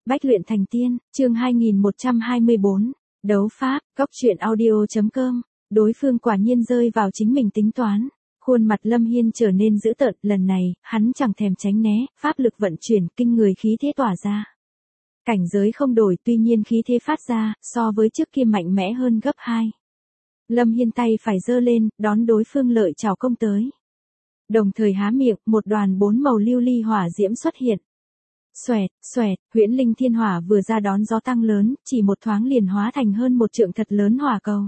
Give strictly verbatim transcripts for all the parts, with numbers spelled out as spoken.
Bách luyện thành tiên, chương hai nghìn một trăm hai mươi bốn, đấu pháp, góc truyện audio.com, đối phương quả nhiên rơi vào chính mình tính toán. Khuôn mặt Lâm Hiên trở nên dữ tợn, lần này, hắn chẳng thèm tránh né, pháp lực vận chuyển, kinh người khí thế tỏa ra. Cảnh giới không đổi, tuy nhiên khí thế phát ra, so với trước kia mạnh mẽ hơn gấp hai. Lâm Hiên tay phải giơ lên, đón đối phương lợi chào công tới. Đồng thời há miệng, một đoàn bốn màu lưu ly hỏa diễm xuất hiện. Xoẹt, xoẹt, huyễn linh thiên hỏa vừa ra đón gió tăng lớn, chỉ một thoáng liền hóa thành hơn một trượng thật lớn hỏa cầu.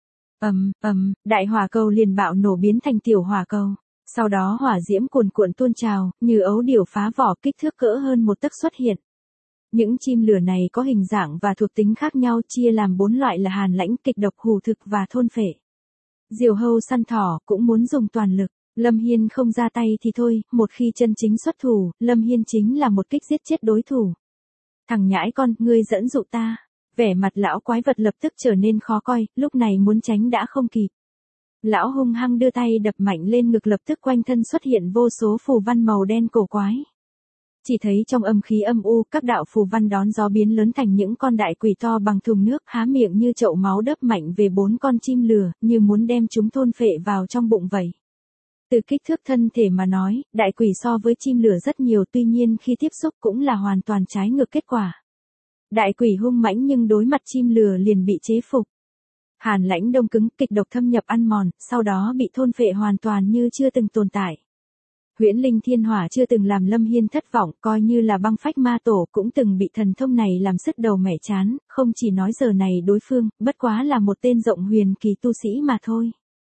Ầm, ầm, đại hỏa cầu liền bạo nổ biến thành tiểu hỏa cầu. Sau đó hỏa diễm cuồn cuộn tuôn trào, như ấu điểu phá vỏ, kích thước cỡ hơn một tấc xuất hiện. Những chim lửa này có hình dạng và thuộc tính khác nhau, chia làm bốn loại là hàn lãnh, kịch độc, hủ thực và thôn phệ. Diều hâu săn thỏ cũng muốn dùng toàn lực. Lâm Hiên không ra tay thì thôi, một khi chân chính xuất thủ, Lâm Hiên chính là một kích giết chết đối thủ. Thằng nhãi con, ngươi dẫn dụ ta. Vẻ mặt lão quái vật lập tức trở nên khó coi, lúc này muốn tránh đã không kịp. Lão hung hăng đưa tay đập mạnh lên ngực, lập tức quanh thân xuất hiện vô số phù văn màu đen cổ quái. Chỉ thấy trong âm khí âm u, các đạo phù văn đón gió biến lớn thành những con đại quỷ to bằng thùng nước, há miệng như chậu máu đớp mạnh về bốn con chim lừa, như muốn đem chúng thôn phệ vào trong bụng vậy. Từ kích thước thân thể mà nói, đại quỷ so với chim lửa rất nhiều, tuy nhiên khi tiếp xúc cũng là hoàn toàn trái ngược kết quả. Đại quỷ hung mãnh nhưng đối mặt chim lửa liền bị chế phục. Hàn lãnh đông cứng, kịch độc thâm nhập ăn mòn, sau đó bị thôn phệ hoàn toàn như chưa từng tồn tại. Huyễn linh thiên hỏa chưa từng làm Lâm Hiên thất vọng, coi như là băng phách ma tổ cũng từng bị thần thông này làm sứt đầu mẻ chán, không chỉ nói giờ này đối phương, bất quá là một tên rộng huyền kỳ tu sĩ mà thôi.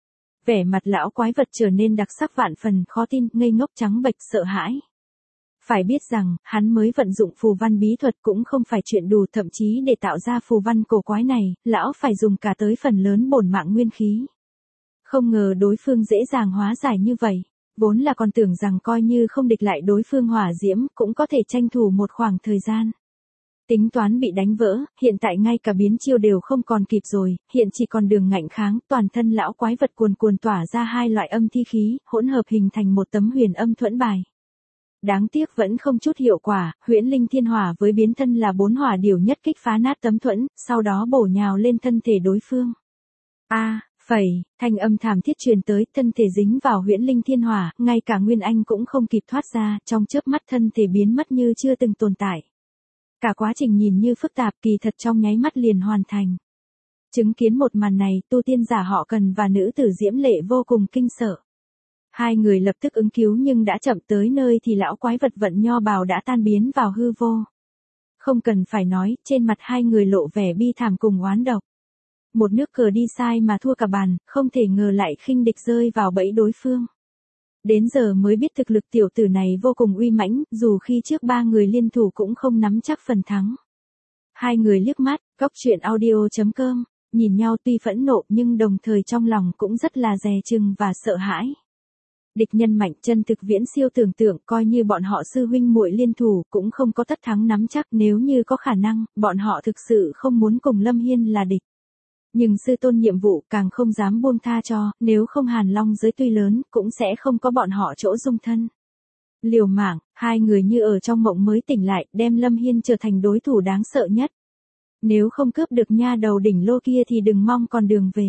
Vẻ mặt lão quái vật trở nên đặc sắc vạn phần, khó tin, ngây ngốc trắng bệch, sợ hãi. Phải biết rằng, hắn mới vận dụng phù văn bí thuật cũng không phải chuyện đùa, thậm chí để tạo ra phù văn cổ quái này, lão phải dùng cả tới phần lớn bổn mạng nguyên khí. Không ngờ đối phương dễ dàng hóa giải như vậy, vốn là còn tưởng rằng coi như không địch lại đối phương hỏa diễm, cũng có thể tranh thủ một khoảng thời gian. Tính toán bị đánh vỡ, hiện tại ngay cả biến chiêu đều không còn kịp rồi, hiện chỉ còn đường ngạnh kháng, toàn thân lão quái vật cuồn cuồn tỏa ra hai loại âm thi khí, hỗn hợp hình thành một tấm huyền âm thuẫn bài. Đáng tiếc vẫn không chút hiệu quả, huyễn linh thiên hỏa với biến thân là bốn hỏa điều nhất kích phá nát tấm thuẫn, sau đó bổ nhào lên thân thể đối phương. A, à, phẩy, thanh âm thảm thiết truyền tới, thân thể dính vào huyễn linh thiên hỏa, ngay cả Nguyên Anh cũng không kịp thoát ra, trong chớp mắt thân thể biến mất như chưa từng tồn tại. Cả quá trình nhìn như phức tạp, kỳ thật trong nháy mắt liền hoàn thành. Chứng kiến một màn này, tu tiên giả Họ Cần và nữ tử Diễm Lệ vô cùng kinh sợ. Hai người lập tức ứng cứu nhưng đã chậm tới nơi thì lão quái vật vận nho bào đã tan biến vào hư vô. Không cần phải nói, trên mặt hai người lộ vẻ bi thảm cùng oán độc. Một nước cờ đi sai mà thua cả bàn, không thể ngờ lại khinh địch rơi vào bẫy đối phương. Đến giờ mới biết thực lực tiểu tử này vô cùng uy mãnh, dù khi trước ba người liên thủ cũng không nắm chắc phần thắng. Hai người liếc mắt, góc truyện audio.com, nhìn nhau tuy phẫn nộ nhưng đồng thời trong lòng cũng rất là dè chừng và sợ hãi. Địch nhân mạnh chân thực viễn siêu tưởng tượng, coi như bọn họ sư huynh muội liên thủ cũng không có tất thắng nắm chắc, nếu như có khả năng, bọn họ thực sự không muốn cùng Lâm Hiên là địch. Nhưng sư tôn nhiệm vụ càng không dám buông tha cho, nếu không Hàn Long giới tuy lớn, cũng sẽ không có bọn họ chỗ dung thân. Liều mạng, hai người như ở trong mộng mới tỉnh lại, đem Lâm Hiên trở thành đối thủ đáng sợ nhất. Nếu không cướp được nha đầu đỉnh lô kia thì đừng mong còn đường về.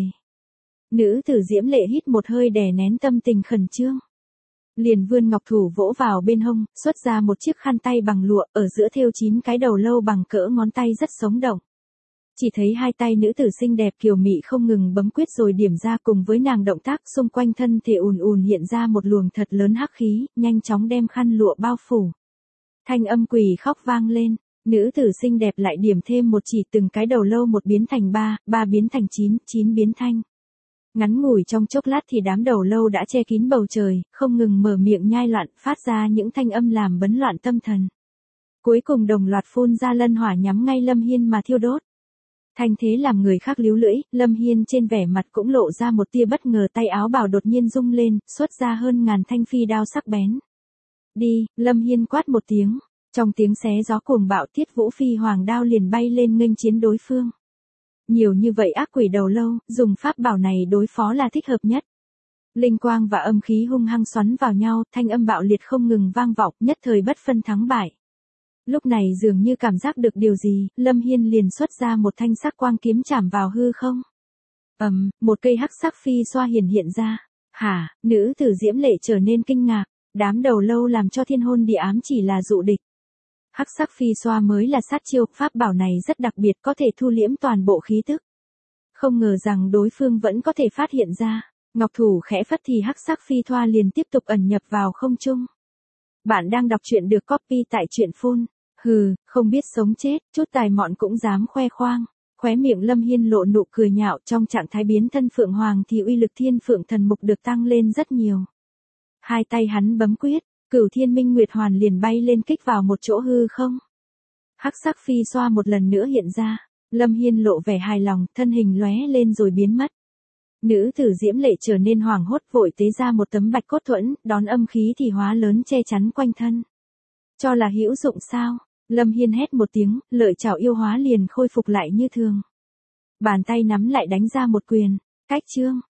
Nữ tử Diễm Lệ hít một hơi đè nén tâm tình khẩn trương. Liền vươn ngọc thủ vỗ vào bên hông, xuất ra một chiếc khăn tay bằng lụa, ở giữa thêu chín cái đầu lâu bằng cỡ ngón tay rất sống động. Chỉ thấy hai tay nữ tử xinh đẹp kiều mị không ngừng bấm quyết rồi điểm ra, cùng với nàng động tác xung quanh thân thể ùn ùn hiện ra một luồng thật lớn hắc khí, nhanh chóng đem khăn lụa bao phủ. Thanh âm quỷ khóc vang lên, nữ tử xinh đẹp lại điểm thêm một chỉ, từng cái đầu lâu một biến thành ba, ba biến thành chín, chín biến thanh. Ngắn ngủi trong chốc lát thì đám đầu lâu đã che kín bầu trời, không ngừng mở miệng nhai loạn, phát ra những thanh âm làm bấn loạn tâm thần. Cuối cùng đồng loạt phun ra lân hỏa nhắm ngay Lâm Hiên mà thiêu đốt. Thanh thế làm người khác líu lưỡi, Lâm Hiên trên vẻ mặt cũng lộ ra một tia bất ngờ, tay áo bào đột nhiên rung lên, xuất ra hơn ngàn thanh phi đao sắc bén. Đi, Lâm Hiên quát một tiếng, trong tiếng xé gió cuồng bạo, Thiết Vũ phi hoàng đao liền bay lên nghênh chiến đối phương. Nhiều như vậy ác quỷ đầu lâu, dùng pháp bảo này đối phó là thích hợp nhất. Linh quang và âm khí hung hăng xoắn vào nhau, thanh âm bạo liệt không ngừng vang vọng, nhất thời bất phân thắng bại. Lúc này dường như cảm giác được điều gì, Lâm Hiên liền xuất ra một thanh sắc quang kiếm chạm vào hư không. Ầm, um, một cây hắc sắc phi xoa hiển hiện ra. Hả, nữ tử Diễm Lệ trở nên kinh ngạc, đám đầu lâu làm cho thiên hôn địa ám chỉ là dụ địch. Hắc sắc phi xoa mới là sát chiêu, pháp bảo này rất đặc biệt, có thể thu liễm toàn bộ khí tức. Không ngờ rằng đối phương vẫn có thể phát hiện ra, ngọc thủ khẽ phất thì hắc sắc phi thoa liền tiếp tục ẩn nhập vào không trung. Bạn đang đọc truyện được copy tại truyện phun. Hừ, không biết sống chết, chút tài mọn cũng dám khoe khoang. Khóe miệng Lâm Hiên lộ nụ cười nhạo, trong trạng thái biến thân Phượng Hoàng thì uy lực Thiên Phượng Thần Mục được tăng lên rất nhiều. Hai tay hắn bấm quyết, Cửu Thiên Minh Nguyệt Hoàn liền bay lên kích vào một chỗ hư không. Hắc sắc phi xoa một lần nữa hiện ra, Lâm Hiên lộ vẻ hài lòng, thân hình lóe lên rồi biến mất. Nữ tử Diễm Lệ trở nên hoảng hốt, vội tế ra một tấm bạch cốt thuẫn, đón âm khí thì hóa lớn che chắn quanh thân. Cho là hữu dụng sao? Lâm Hiên hét một tiếng, lợi chảo yêu hóa liền khôi phục lại như thường. Bàn tay nắm lại đánh ra một quyền, cách chương.